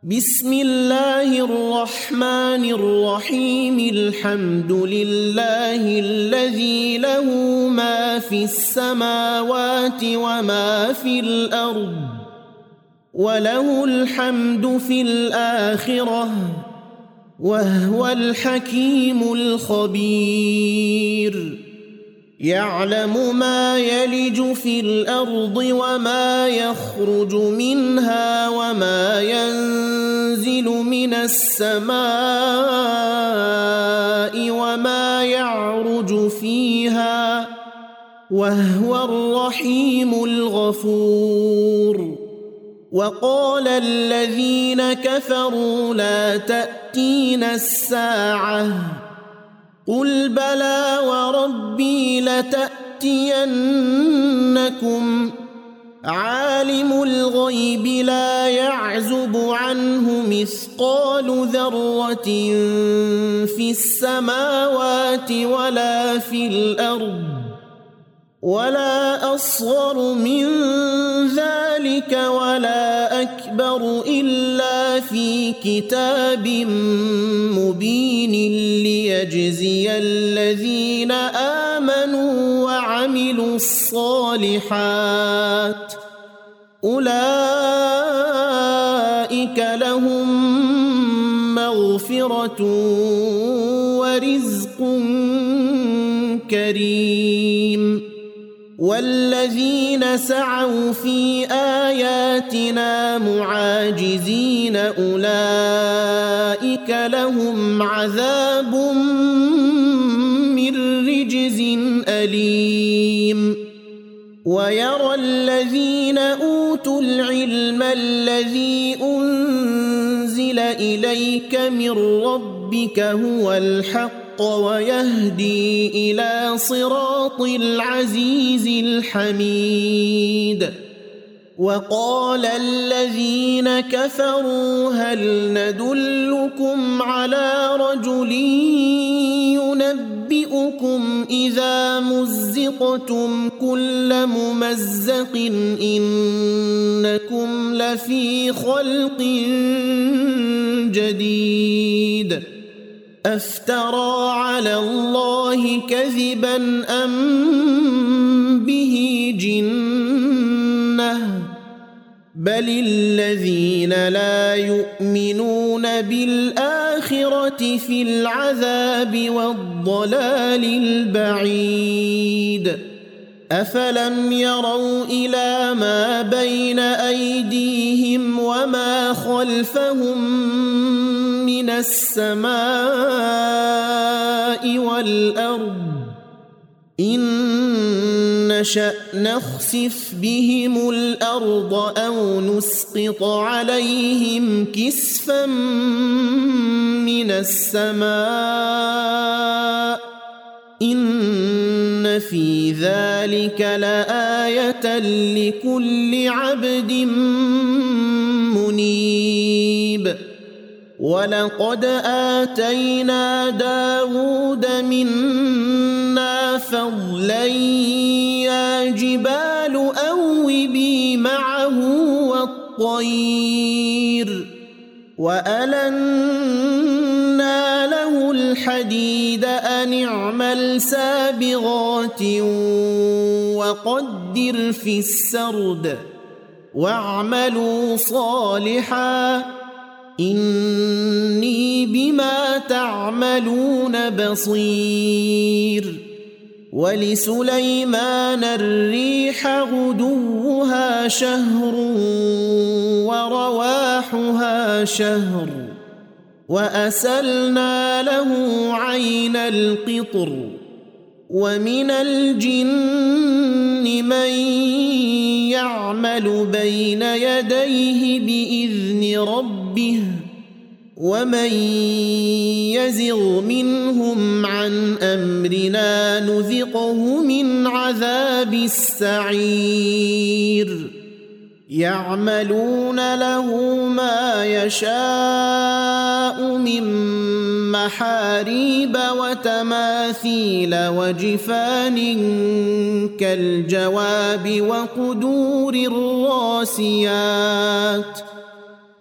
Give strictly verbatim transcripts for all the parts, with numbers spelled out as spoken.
بسم الله الرحمن الرحيم. الحمد لله الذي له ما في السماوات وما في الأرض وله الحمد في الآخرة وهو الحكيم الخبير. يعلم ما يلج في الأرض وما يخرج منها وما ينزل من السماء وما يعرج فيها وهو الرحيم الغفور. وقال الذين كفروا لا تأتينا الساعة قل بلى وربي لتأتينكم عالم الغيب لا يعزب عنه مثقال ذرة في السماوات ولا في الأرض ولا أصغر من ذلك ولا أكبر إلا في كتاب مبين ليجزي الذين آمنوا وعملوا الصالحات أولئك لهم مغفرة ورزق كريم. والذين سعوا في آياتنا معاجزين أولئك لهم عذاب من رجز أليم. ويرى الذين أوتوا العلم الذي أنزل إليك من ربك هو الحق ويهدي إلى صراط العزيز الحميد. وقال الذين كفروا هل ندلكم على رجل ينبئكم إذا مزقتم كل ممزق إنكم لفي خلق جديد أفترى على الله كذبا أم به جنة بل الذين لا يؤمنون بالآخرة في العذاب والضلال البعيد. أفلم يروا إلى ما بين أيديهم وما خلفهم من السماء والأرض إن نشأ نخسف بهم الأرض أو نسقط عليهم كسفا من السماء إن في ذلك لآية لكل عبد منيب. ولقد آتينا داود منا فضلا يا جبال أوبي معه والطير وألنا له الحديد أن اعمل سابغات وقدر في السرد واعملوا صالحا إني بما تعملون بصير. ولسليمان الريح غدوها شهر ورواحها شهر وأسلنا له عين القطر. ومن الجن من يعمل بين يديه بإذن ربه ومن يزغ منهم عن أمرنا نذقه من عذاب السعير. يعملون له ما يشاء من محاريب وتماثيل وجفان كالجواب وقدور الراسيات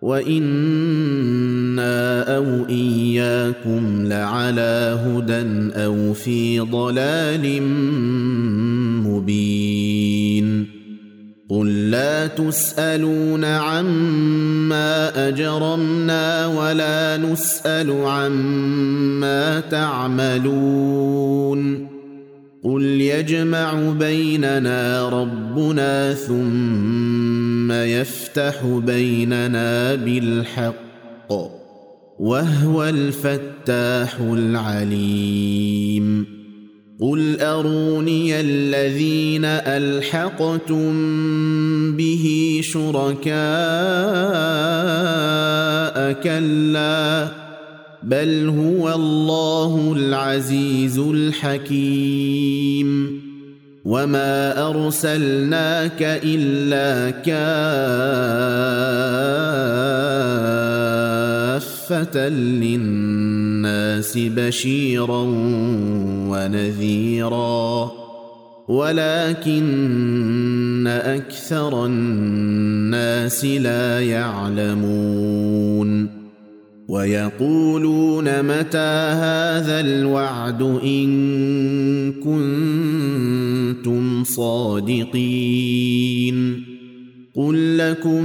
وإنا أو إياكم لعلى هدى أو في ضلال مبين قل لا تسألون عما أجرمنا ولا نسأل عما تعملون قل يجمع بيننا ربنا ثم يفتح بيننا بالحق وهو الفتاح العليم قل أروني الذين ألحقتم به شركاء كلا بل هو الله العزيز الحكيم وما أرسلناك إلا كافة للناس بشيرا ونذيرا ولكن أكثر الناس لا يعلمون ويقولون متى هذا الوعد إن كنتم صادقين قل لكم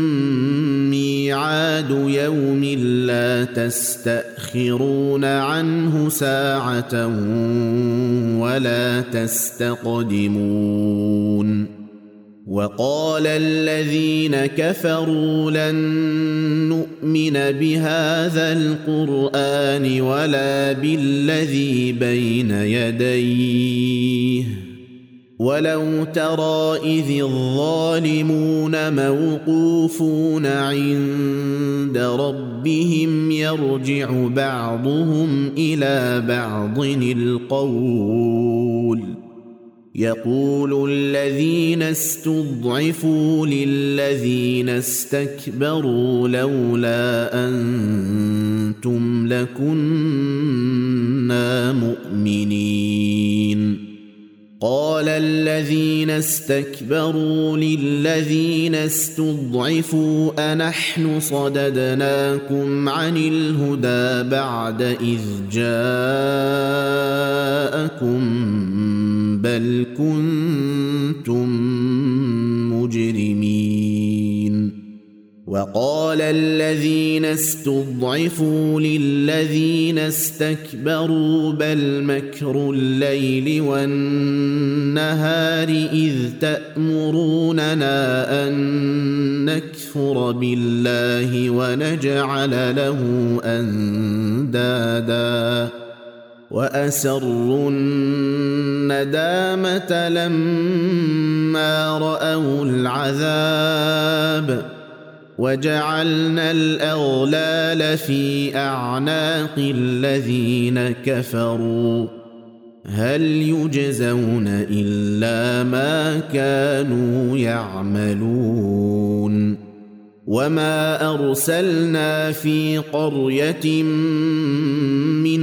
ميعاد يوم لا تستأخرون عنه ساعة ولا تستقدمون وقال الذين كفروا لن نؤمن بهذا القرآن ولا بالذي بين يديه ولو ترى إذ الظالمون موقوفون عند ربهم يرجع بعضهم إلى بعض القول يقول الذين استضعفوا للذين استكبروا لولا أنتم لكنا مؤمنين قال الذين استكبروا للذين استضعفوا أنحن صددناكم عن الهدى بعد إذ جاءكم بل كنتم مجرمين وقال الذين استضعفوا للذين استكبروا بل مكر الليل والنهار إذ تأمروننا أن نكفر بالله ونجعل له أندادا وأسروا الندامة لما رأوا العذاب وجعلنا الأغلال في أعناق الذين كفروا هل يجزون إلا ما كانوا يعملون وما أرسلنا في قرية من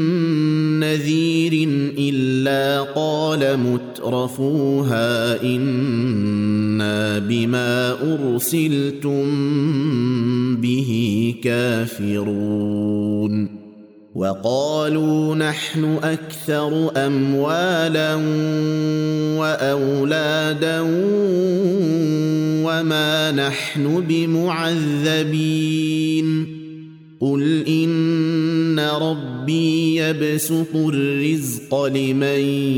نذير إلا قال مترفوها إنا بما أرسلتم به كافرون وقالوا نحن أكثر أموالا وأولادا وما نحن بمعذبين قل إن ربي يبسط الرزق لمن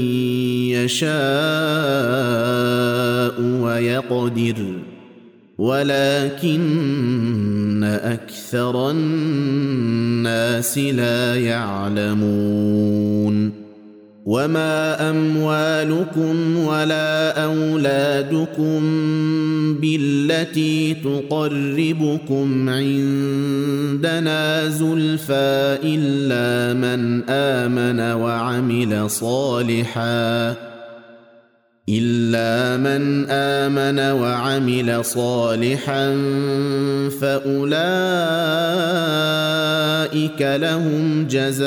يشاء ويقدر ولكن أكثر الناس لا يعلمون وما أموالكم ولا أولادكم بالتي تقربكم عندنا زلفى إلا من آمن وعمل صالحا إلا من آمن وعمل صالحا فأولئك لهم جزاء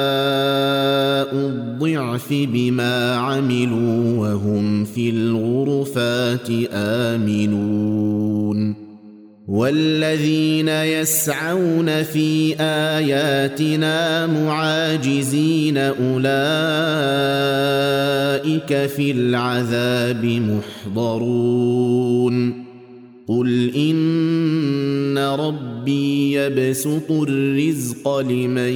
الضعف بما عملوا وهم في الغرفات آمنون والذين يسعون في آياتنا معاجزين أولئك في العذاب محضرون قل إن ربي يبسط الرزق لمن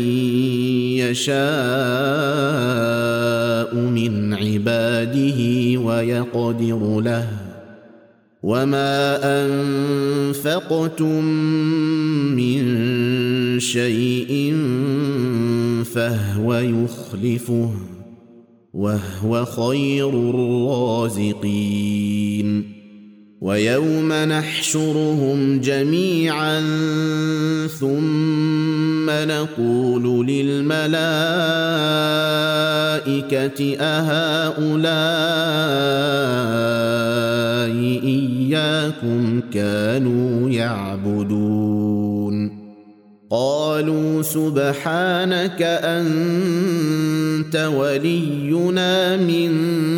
يشاء من عباده ويقدر له وما أنفقتم من شيء فهو يخلفه وهو خير الرازقين ويوم نحشرهم جميعا ثم نقول للملائكة أهؤلاء إياكم كانوا يعبدون قالوا سبحانك أنت ولينا من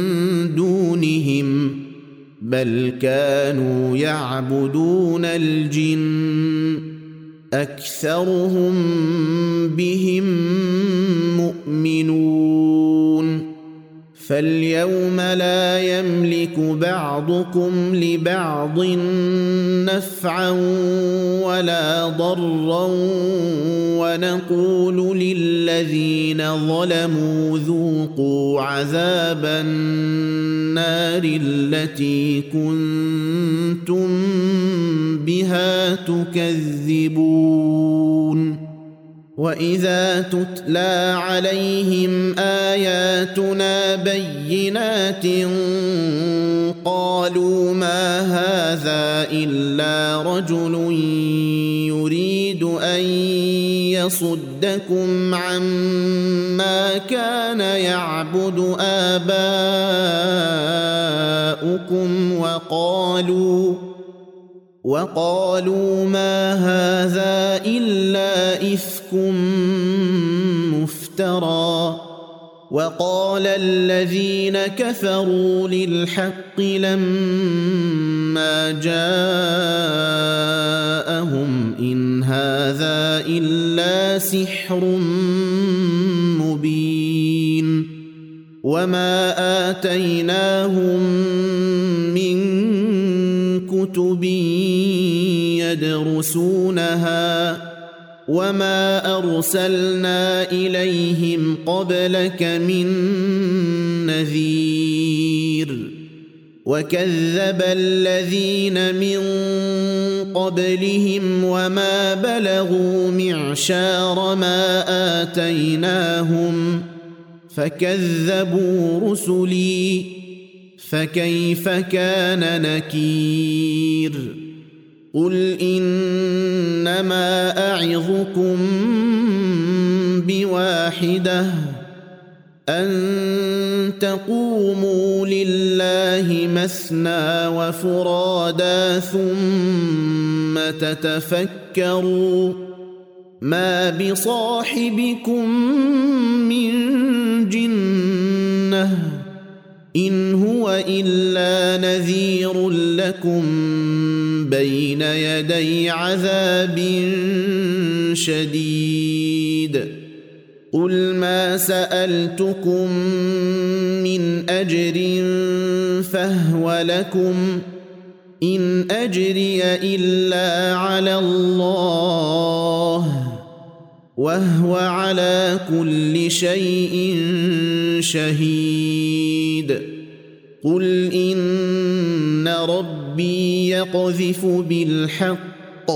دونهم بل كانوا يعبدون الجن أكثرهم بهم مؤمنون فاليوم لا يملك بعضكم لبعض نفعا ولا ضرا ونقول للذين ظلموا ذوقوا عذاب النار التي كنتم بها تكذبون وإذا تتلى عليهم آياتنا بينات قالوا ما هذا إلا رجل يريد أن يصدكم عما كان يعبد آباؤكم وقالوا وقالوا ما هذا إلا إفك مفترى وقال الذين كفروا للحق لما جاءهم إن هذا إلا سحر مبين وما آتيناهم من كتب يدرسونها وما أرسلنا إليهم قبلك من نذير وكذب الذين من قبلهم وما بلغوا معشار ما آتيناهم فكذبوا رسلي فكيف كان نكير قل إنما أعظكم بواحدة أن تقوموا لله مثنى وفرادا ثم تتفكروا ما بصاحبكم من جنة إن هو إلا نذير لكم بين يدي عذاب شديد قل ما سألتكم من أجر فهو لكم إن أجري إلا على الله وهو على كل شيء شهيد قل إن ربي يقذف بالحق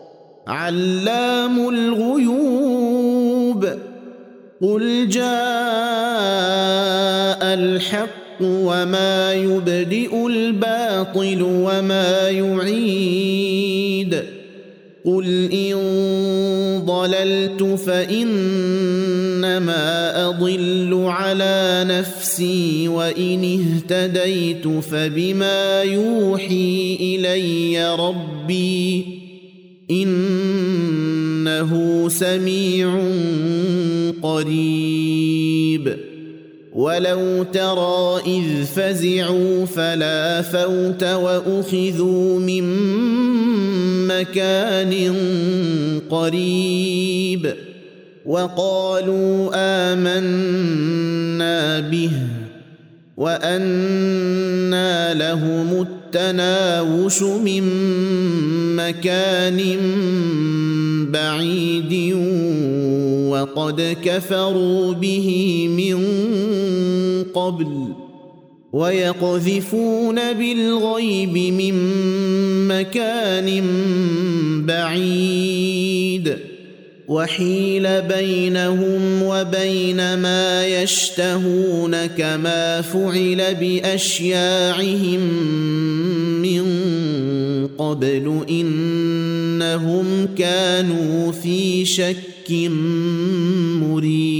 علام الغيوب قل جاء الحق وما يبدئ الباطل وما يعيد قل إن ضللت فإنما أضل على نفسي وإن اهتديت فبما يوحي إلي ربي إنه سميع قريب ولو ترى إذ فزعوا فلا فوت وأخذوا من مكان قريب وقالوا آمنا به وأنى لهم التناوش من مكان بعيد وقد كفروا به من قبل ويقذفون بالغيب من مكان بعيد وحيل بينهم وبين ما يشتهون كما فعل بأشياعهم من قبل إنهم كانوا في شك مريب.